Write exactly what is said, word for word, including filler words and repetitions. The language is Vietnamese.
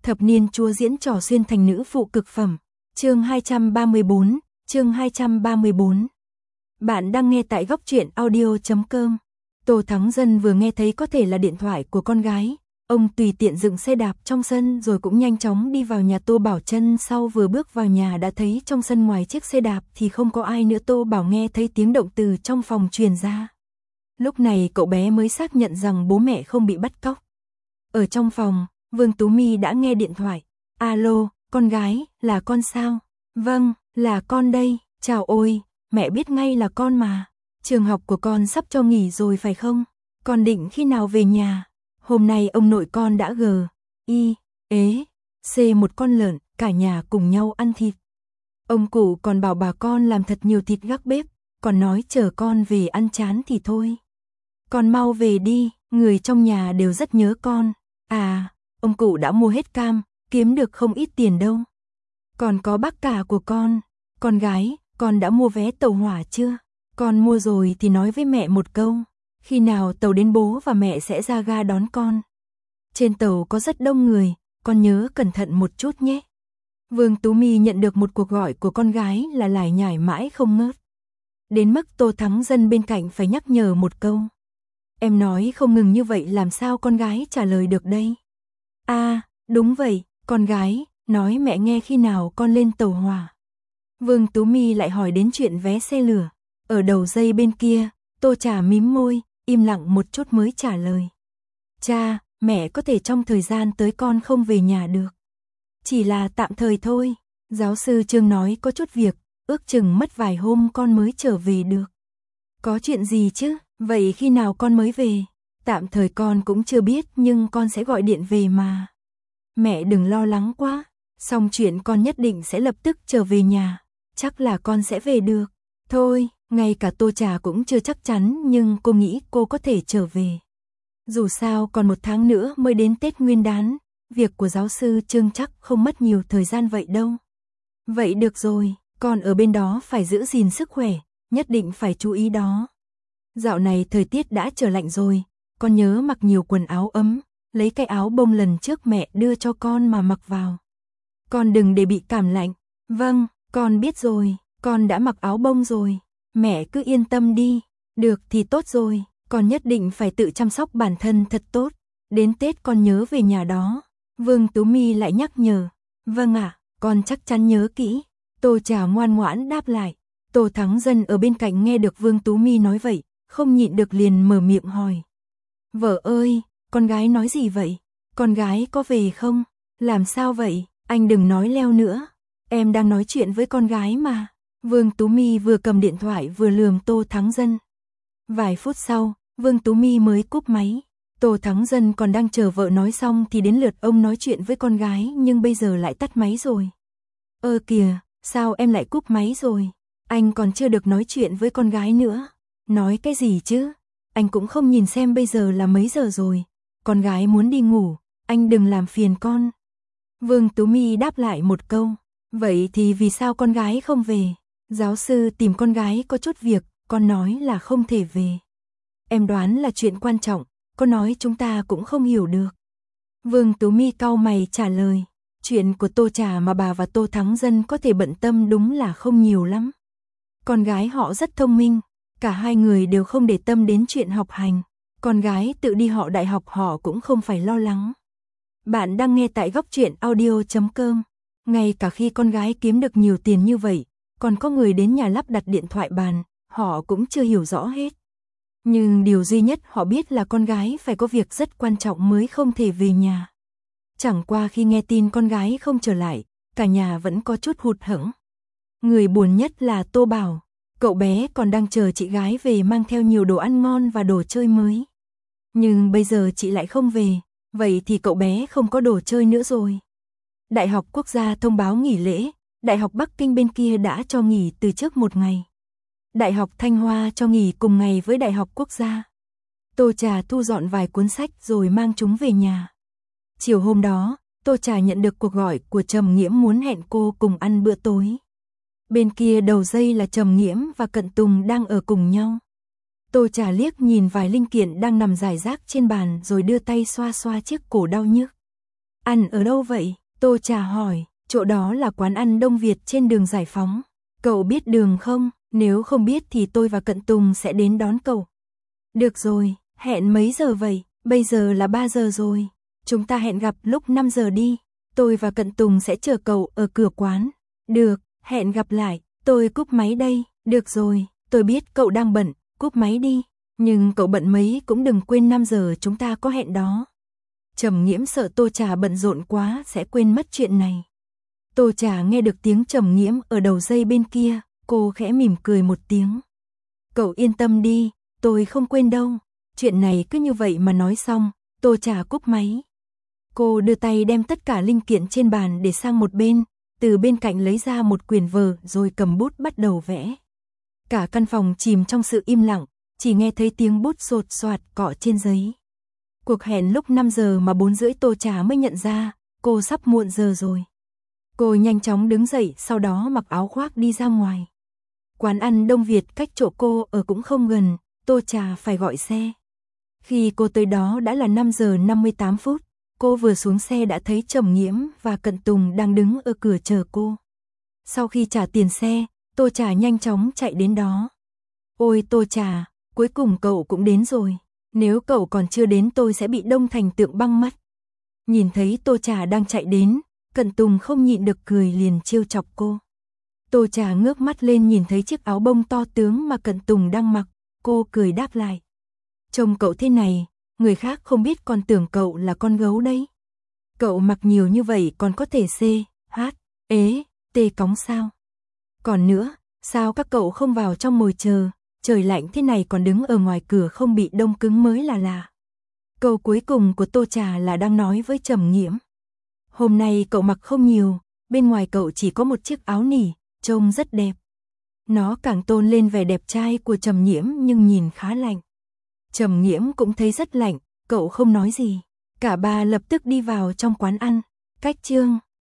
Thập niên chúa diễn trò xuyên thành nữ phụ cực phẩm. Chương hai trăm ba mươi bốn, chương hai trăm ba mươi bốn. Bạn đang nghe tại góc truyện audio chấm com. Tô Thắng Dân vừa nghe thấy có thể là điện thoại của con gái, ông tùy tiện dựng xe đạp trong sân rồi cũng nhanh chóng đi vào nhà Tô Bảo Chân. Sau vừa bước vào nhà đã thấy trong sân ngoài chiếc xe đạp thì không có ai nữa. Tô Bảo nghe thấy tiếng động từ trong phòng truyền ra. Lúc này cậu bé mới xác nhận rằng bố mẹ không bị bắt cóc. Ở trong phòng, Vương Tú My đã nghe điện thoại. Alo, con gái, là con sao? Vâng, là con đây. Chào ôi, mẹ biết ngay là con mà. Trường học của con sắp cho nghỉ rồi phải không? Con định khi nào về nhà? Hôm nay ông nội con đã gờ, y, ế, xê một con lợn, cả nhà cùng nhau ăn thịt. Ông cụ còn bảo bà con làm thật nhiều thịt gác bếp, còn nói chờ con về ăn chán thì thôi. Con mau về đi, người trong nhà đều rất nhớ con. À, ông cụ đã mua hết cam, kiếm được không ít tiền đâu. Còn có bác cả của con, con gái, con đã mua vé tàu hỏa chưa? Con mua rồi thì nói với mẹ một câu, khi nào tàu đến bố và mẹ sẽ ra ga đón con. Trên tàu có rất đông người, con nhớ cẩn thận một chút nhé. Vương Tú My nhận được một cuộc gọi của con gái là lải nhải mãi không ngớt. Đến mức Tô Thắng Dân bên cạnh phải nhắc nhở một câu. Em nói không ngừng như vậy làm sao con gái trả lời được đây? À, đúng vậy, con gái, nói mẹ nghe khi nào con lên tàu hỏa. Vương Tú My lại hỏi đến chuyện vé xe lửa. Ở đầu dây bên kia, Tô Trà mím môi, im lặng một chút mới trả lời. Cha, mẹ có thể trong thời gian tới con không về nhà được. Chỉ là tạm thời thôi, giáo sư Trương nói có chút việc, ước chừng mất vài hôm con mới trở về được. Có chuyện gì chứ, vậy khi nào con mới về? Tạm thời con cũng chưa biết nhưng con sẽ gọi điện về mà. Mẹ đừng lo lắng quá, xong chuyện con nhất định sẽ lập tức trở về nhà, chắc là con sẽ về được. Thôi, ngay cả Tô Trà cũng chưa chắc chắn nhưng cô nghĩ cô có thể trở về. Dù sao còn một tháng nữa mới đến Tết Nguyên đán, việc của giáo sư Trương chắc không mất nhiều thời gian vậy đâu. Vậy được rồi, con ở bên đó phải giữ gìn sức khỏe, nhất định phải chú ý đó. Dạo này thời tiết đã trở lạnh rồi, con nhớ mặc nhiều quần áo ấm, lấy cái áo bông lần trước mẹ đưa cho con mà mặc vào. Con đừng để bị cảm lạnh. Vâng, con biết rồi, con đã mặc áo bông rồi. Mẹ cứ yên tâm đi, được thì tốt rồi, con nhất định phải tự chăm sóc bản thân thật tốt. Đến Tết con nhớ về nhà đó. Vương Tú My lại nhắc nhở. Vâng ạ, con chắc chắn nhớ kỹ. Tô Trà ngoan ngoãn đáp lại. Tô Thắng Dân ở bên cạnh nghe được Vương Tú My nói vậy, không nhịn được liền mở miệng hỏi. Vợ ơi, con gái nói gì vậy? Con gái có về không? Làm sao vậy? Anh đừng nói leo nữa. Em đang nói chuyện với con gái mà. Vương Tú My vừa cầm điện thoại vừa lườm Tô Thắng Dân. Vài phút sau, Vương Tú My mới cúp máy. Tô Thắng Dân còn đang chờ vợ nói xong thì đến lượt ông nói chuyện với con gái nhưng bây giờ lại tắt máy rồi. Ơ kìa, sao em lại cúp máy rồi? Anh còn chưa được nói chuyện với con gái nữa. Nói cái gì chứ? Anh cũng không nhìn xem bây giờ là mấy giờ rồi. Con gái muốn đi ngủ, anh đừng làm phiền con. Vương Tú My đáp lại một câu. Vậy thì vì sao con gái không về? Giáo sư tìm con gái có chút việc, con nói là không thể về. Em đoán là chuyện quan trọng, con nói chúng ta cũng không hiểu được. Vương Tú My cau mày trả lời. Chuyện của Tô Trà mà bà và Tô Thắng Dân có thể bận tâm đúng là không nhiều lắm. Con gái họ rất thông minh, cả hai người đều không để tâm đến chuyện học hành. Con gái tự đi họ đại học họ cũng không phải lo lắng. Bạn đang nghe tại góc truyện audio chấm com. Ngay cả khi con gái kiếm được nhiều tiền như vậy, còn có người đến nhà lắp đặt điện thoại bàn, họ cũng chưa hiểu rõ hết. Nhưng điều duy nhất họ biết là con gái phải có việc rất quan trọng mới không thể về nhà. Chẳng qua khi nghe tin con gái không trở lại, cả nhà vẫn có chút hụt hẫng. Người buồn nhất là Tô Bảo, cậu bé còn đang chờ chị gái về mang theo nhiều đồ ăn ngon và đồ chơi mới. Nhưng bây giờ chị lại không về, vậy thì cậu bé không có đồ chơi nữa rồi. Đại học Quốc gia thông báo nghỉ lễ, Đại học Bắc Kinh bên kia đã cho nghỉ từ trước một ngày. Đại học Thanh Hoa cho nghỉ cùng ngày với Đại học Quốc gia. Tô Trà thu dọn vài cuốn sách rồi mang chúng về nhà. Chiều hôm đó, Tô Trà nhận được cuộc gọi của Trầm Nghiễm muốn hẹn cô cùng ăn bữa tối. Bên kia đầu dây là Trầm Nghiễm và Cận Tùng đang ở cùng nhau. Tô Trà liếc nhìn vài linh kiện đang nằm rải rác trên bàn rồi đưa tay xoa xoa chiếc cổ đau nhức. Ăn ở đâu vậy? Tô Trà hỏi. Chỗ đó là quán ăn Đông Việt trên đường Giải Phóng. Cậu biết đường không? Nếu không biết thì tôi và Cận Tùng sẽ đến đón cậu. Được rồi, hẹn mấy giờ vậy? Bây giờ là ba giờ rồi. Chúng ta hẹn gặp lúc năm giờ đi. Tôi và Cận Tùng sẽ chờ cậu ở cửa quán. Được, hẹn gặp lại. Tôi cúp máy đây. Được rồi, tôi biết cậu đang bận, cúp máy đi. Nhưng cậu bận mấy cũng đừng quên năm giờ chúng ta có hẹn đó. Trầm Nghiễm sợ Tô Trà bận rộn quá sẽ quên mất chuyện này. Tô Trà nghe được tiếng Trầm Nghiễm ở đầu dây bên kia, cô khẽ mỉm cười một tiếng. Cậu yên tâm đi, tôi không quên đâu. Chuyện này cứ như vậy mà nói xong, Tô Trà cúp máy. Cô đưa tay đem tất cả linh kiện trên bàn để sang một bên, từ bên cạnh lấy ra một quyển vở rồi cầm bút bắt đầu vẽ. Cả căn phòng chìm trong sự im lặng, chỉ nghe thấy tiếng bút sột soạt cọ trên giấy. Cuộc hẹn lúc năm giờ mà bốn rưỡi Tô Trà mới nhận ra, cô sắp muộn giờ rồi. Cô nhanh chóng đứng dậy, sau đó mặc áo khoác đi ra ngoài. Quán ăn Đông Việt cách chỗ cô ở cũng không gần, Tô Trà phải gọi xe. Khi cô tới đó đã là năm giờ năm mươi tám phút, cô vừa xuống xe đã thấy Trầm Nghiễm và Cận Tùng đang đứng ở cửa chờ cô. Sau khi trả tiền xe, Tô Trà nhanh chóng chạy đến đó. Ôi Tô Trà, cuối cùng cậu cũng đến rồi. Nếu cậu còn chưa đến tôi sẽ bị đông thành tượng băng mất. Nhìn thấy Tô Trà đang chạy đến, Cận Tùng không nhịn được cười liền trêu chọc cô. Tô Trà ngước mắt lên nhìn thấy chiếc áo bông to tướng mà Cận Tùng đang mặc, cô cười đáp lại. Trông cậu thế này, người khác không biết còn tưởng cậu là con gấu đấy. Cậu mặc nhiều như vậy còn có thể C, H, ế, T cóng sao? Còn nữa, sao các cậu không vào trong ngồi chờ, trời lạnh thế này còn đứng ở ngoài cửa không bị đông cứng mới là lạ. Câu cuối cùng của Tô Trà là đang nói với Trầm Nghiễm. Hôm nay cậu mặc không nhiều, bên ngoài cậu chỉ có một chiếc áo nỉ, trông rất đẹp. Nó càng tôn lên vẻ đẹp trai của Trầm Nghiễm nhưng nhìn khá lạnh. Trầm Nghiễm cũng thấy rất lạnh, cậu không nói gì. Cả ba lập tức đi vào trong quán ăn. Cách chương